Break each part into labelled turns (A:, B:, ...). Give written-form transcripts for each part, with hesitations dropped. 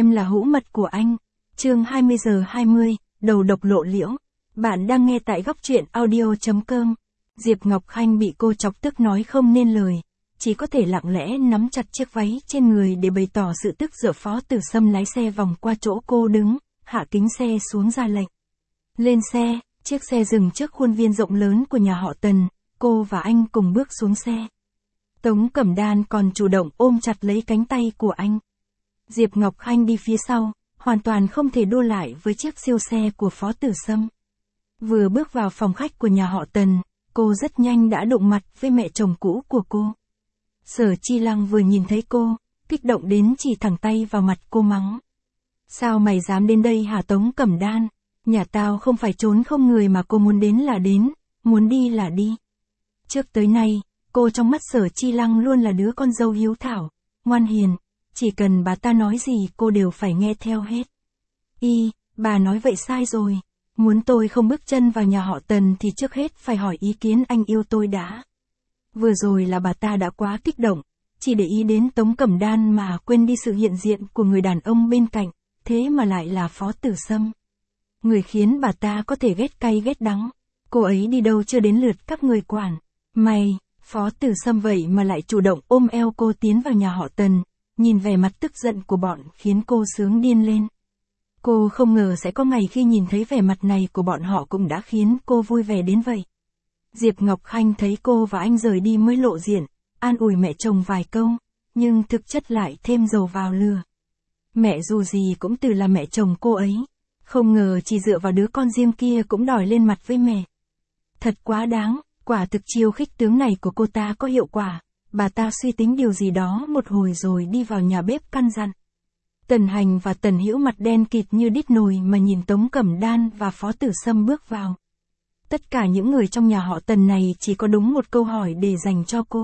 A: Em là hữu mật của anh. Chương 20:20, đầu độc lộ liễu. Bạn đang nghe tại góc truyện audio.com. Diệp Ngọc Khanh bị cô chọc tức nói không nên lời, chỉ có thể lặng lẽ nắm chặt chiếc váy trên người để bày tỏ sự tức giận. Phó Tử Sâm lái xe vòng qua chỗ cô đứng, hạ kính xe xuống ra lệnh. Lên xe, chiếc xe dừng trước khuôn viên rộng lớn của nhà họ Tần, cô và anh cùng bước xuống xe. Tống Cẩm Đan còn chủ động ôm chặt lấy cánh tay của anh. Diệp Ngọc Khanh đi phía sau, hoàn toàn không thể đua lại với chiếc siêu xe của Phó Tử Sâm. Vừa bước vào phòng khách của nhà họ Tần, cô rất nhanh đã đụng mặt với mẹ chồng cũ của cô. Sở Chi Lăng vừa nhìn thấy cô, kích động đến chỉ thẳng tay vào mặt cô mắng. Sao mày dám đến đây hả Tống Cẩm Đan? Nhà tao không phải trốn không người mà cô muốn đến là đến, muốn đi là đi. Trước tới nay, cô trong mắt Sở Chi Lăng luôn là đứa con dâu hiếu thảo, ngoan hiền, chỉ cần bà ta nói gì cô đều phải nghe theo hết. Bà nói vậy sai rồi, muốn tôi không bước chân vào nhà họ Tần thì trước hết phải hỏi ý kiến anh yêu tôi đã. Vừa rồi là bà ta đã quá kích động, chỉ để ý đến Tống Cẩm Đan mà quên đi sự hiện diện của người đàn ông bên cạnh, thế mà lại là Phó Tử Sâm. Người khiến bà ta có thể ghét cay ghét đắng, cô ấy đi đâu chưa đến lượt các người quản. Phó Tử Sâm vậy mà lại chủ động ôm eo cô tiến vào nhà họ Tần, nhìn vẻ mặt tức giận của bọn khiến cô sướng điên lên. Cô không ngờ sẽ có ngày khi nhìn thấy vẻ mặt này của bọn họ cũng đã khiến cô vui vẻ đến vậy. Diệp Ngọc Khanh thấy cô và anh rời đi mới lộ diện, an ủi mẹ chồng vài câu, nhưng thực chất lại thêm dầu vào lửa. Mẹ dù gì cũng từ là mẹ chồng cô ấy, không ngờ chỉ dựa vào đứa con riêng kia cũng đòi lên mặt với mẹ. Thật quá đáng, quả thực chiêu khích tướng này của cô ta có hiệu quả. Bà ta suy tính điều gì đó một hồi rồi đi vào nhà bếp căn dặn. Tần Hành và Tần Hữu mặt đen kịt như đít nồi mà nhìn Tống Cẩm Đan và Phó Tử Sâm bước vào. Tất cả những người trong nhà họ Tần này chỉ có đúng một câu hỏi để dành cho cô.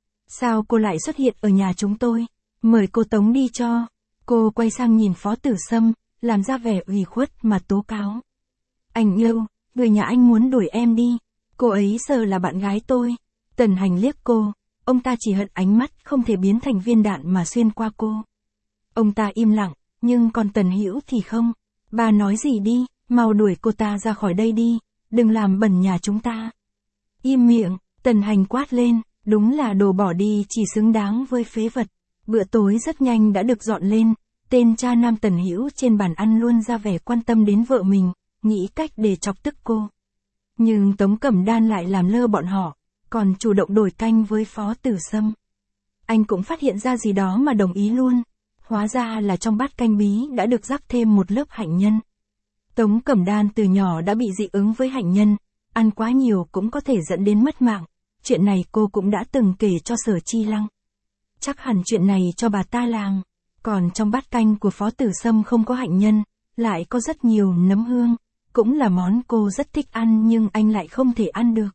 A: Sao cô lại xuất hiện ở nhà chúng tôi? Mời cô Tống đi cho. Cô quay sang nhìn Phó Tử Sâm, làm ra vẻ ủy khuất mà tố cáo. Anh yêu, người nhà anh muốn đuổi em đi. Cô ấy sợ là bạn gái tôi. Tần Hành liếc cô. Ông ta chỉ hận ánh mắt không thể biến thành viên đạn mà xuyên qua cô. Ông ta im lặng, nhưng còn Tần Hữu thì không. Bà nói gì đi, mau đuổi cô ta ra khỏi đây đi, đừng làm bẩn nhà chúng ta. Im miệng, Tần Hành quát lên, đúng là đồ bỏ đi chỉ xứng đáng với phế vật. Bữa tối rất nhanh đã được dọn lên, tên cha nam Tần Hữu trên bàn ăn luôn ra vẻ quan tâm đến vợ mình, nghĩ cách để chọc tức cô. Nhưng Tống Cẩm Đan lại làm lơ bọn họ, còn chủ động đổi canh với Phó Tử Sâm. Anh cũng phát hiện ra gì đó mà đồng ý luôn. Hóa ra là trong bát canh bí đã được rắc thêm một lớp hạnh nhân. Tống Cẩm Đan từ nhỏ đã bị dị ứng với hạnh nhân, ăn quá nhiều cũng có thể dẫn đến mất mạng. Chuyện này cô cũng đã từng kể cho Sở Chi Lăng. Chắc hẳn chuyện này cho bà ta làm. Còn trong bát canh của Phó Tử Sâm không có hạnh nhân, lại có rất nhiều nấm hương. Cũng là món cô rất thích ăn nhưng anh lại không thể ăn được.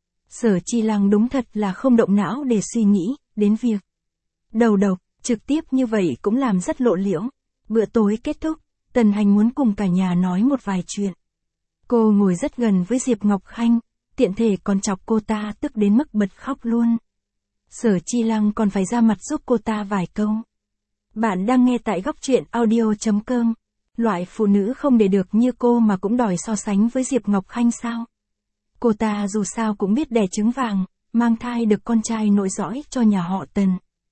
A: Sở Chi Lăng đúng thật là không động não để suy nghĩ đến việc đầu độc, trực tiếp như vậy cũng làm rất lộ liễu. Bữa tối kết thúc, Tần Hành muốn cùng cả nhà nói một vài chuyện. Cô ngồi rất gần với Diệp Ngọc Khanh, tiện thể còn chọc cô ta tức đến mức bật khóc luôn. Sở Chi Lăng còn phải ra mặt giúp cô ta vài câu. Bạn đang nghe tại góc truyện audio.com. Loại phụ nữ không để được như cô mà cũng đòi so sánh với Diệp Ngọc Khanh sao? Cô ta dù sao cũng biết đẻ trứng vàng, mang thai được con trai nội dõi cho nhà họ Tần.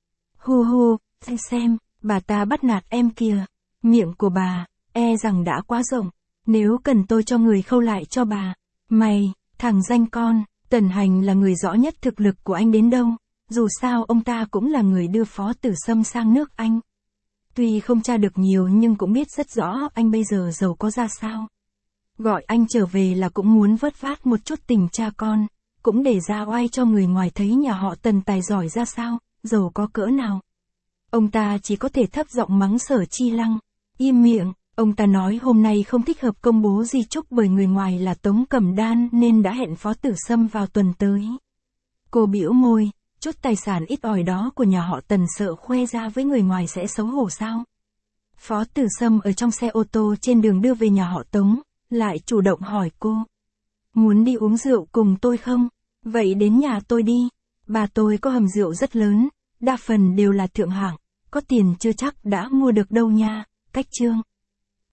A: Xem, bà ta bắt nạt em kìa. Miệng của bà, e rằng đã quá rộng. Nếu cần tôi cho người khâu lại cho bà. Mày, thằng danh con, Tần Hành là người rõ nhất thực lực của anh đến đâu. Dù sao ông ta cũng là người đưa Phó Tử Sâm sang nước Anh. Tuy không tra được nhiều nhưng cũng biết rất rõ anh bây giờ giàu có ra sao. Gọi anh trở về là cũng muốn vớt vát một chút tình cha con, cũng để ra oai cho người ngoài thấy nhà họ Tần tài giỏi ra sao, giàu có cỡ nào. Ông ta chỉ có thể thấp giọng mắng Sở Chi Lăng. Im miệng, ông ta nói hôm nay không thích hợp công bố di chúc bởi người ngoài là Tống Cẩm Đan nên đã hẹn Phó Tử Sâm vào tuần tới. Cô bĩu môi, chút tài sản ít ỏi đó của nhà họ Tần sợ khoe ra với người ngoài sẽ xấu hổ sao. Phó Tử Sâm ở trong xe ô tô trên đường đưa về nhà họ Tống, lại chủ động hỏi cô. Muốn đi uống rượu cùng tôi không? Vậy đến nhà tôi đi. Bà tôi có hầm rượu rất lớn, đa phần đều là thượng hạng, có tiền chưa chắc đã mua được đâu nha. Cách chương